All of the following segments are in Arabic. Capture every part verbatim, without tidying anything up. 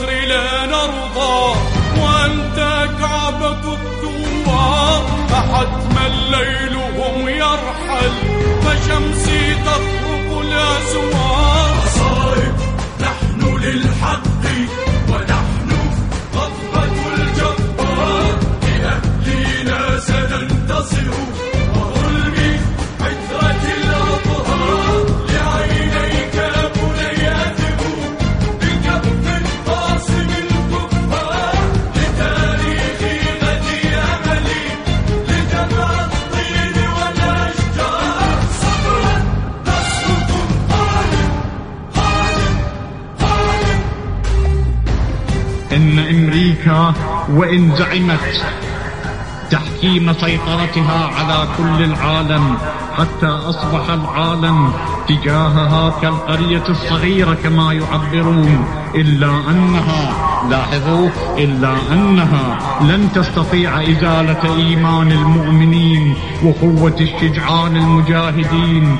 النصر لا نرضى، وأنت كعبة الثوار، فحتما ليلهم يرحل، فشمسي تخرق الأسوار. مصائب نحن للحق ونحن غضبة الجبار، لأهلنا سننتصر وظلم حترة الأطهار. لعينيك بني أذب بكف القاسم الكفار، لتاريخي غدي أملي لجمع الطين والأشجار. صبرا نصركم قادم قادم قادم. إن أمريكا وإن زعمت تحكيم سيطرتها على كل العالم، حتى أصبح العالم تجاهها كالقرية الصغيرة كما يعبرون، إلا أنها، لاحظوا، إلا أنها لن تستطيع إزالة إيمان المؤمنين وقوة الشجعان المجاهدين.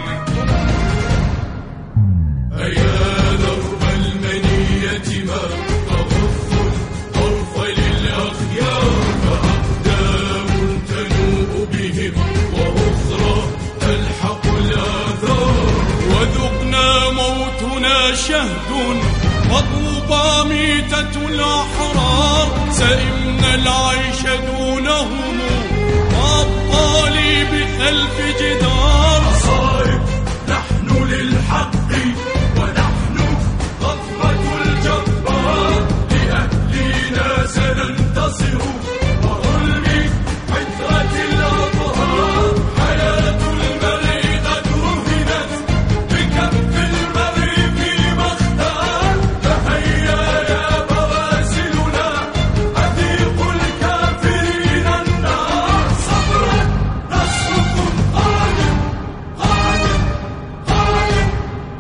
شهد مطلوبة ميتة الأحرار، سئمنا العيش دونهم وأبطالي بخلف جدار. مصائب نحن للحق ونحن غضبة الجبار، لأهلنا سننتصر وظلم حترة الأطهار. حياة المرء قد رهنت بكف المرء في مختار، فهيا يا بواسلنا أذيق الكافرين النار. صبرا نصركم قادم قادم قادم.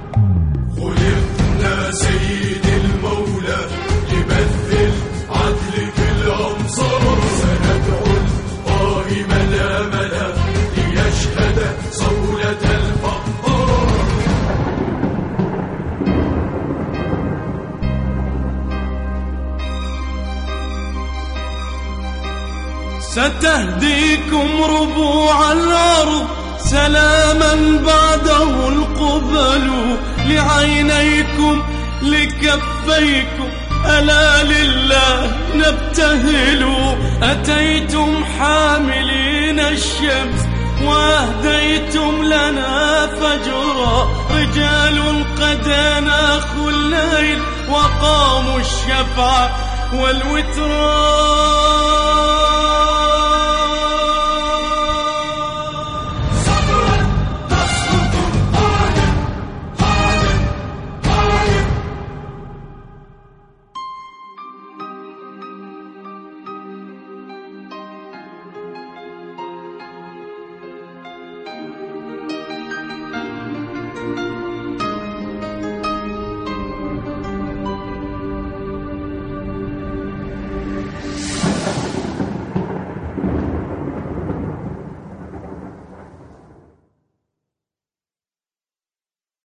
خلقنا سيد المولى لبث العدل في الأمصار، سندعو القائم الأمل ليشهد صولة الفقار. ستهديكم ربوع الأرض سلاما بعده القبل، لعينيكم لكفيكم ألا لله نبتهل. أتيتم حاملين الشمس وأهديتم لنا فجرا، رجال قد أناخوا الليل وقاموا الشفع والوترا.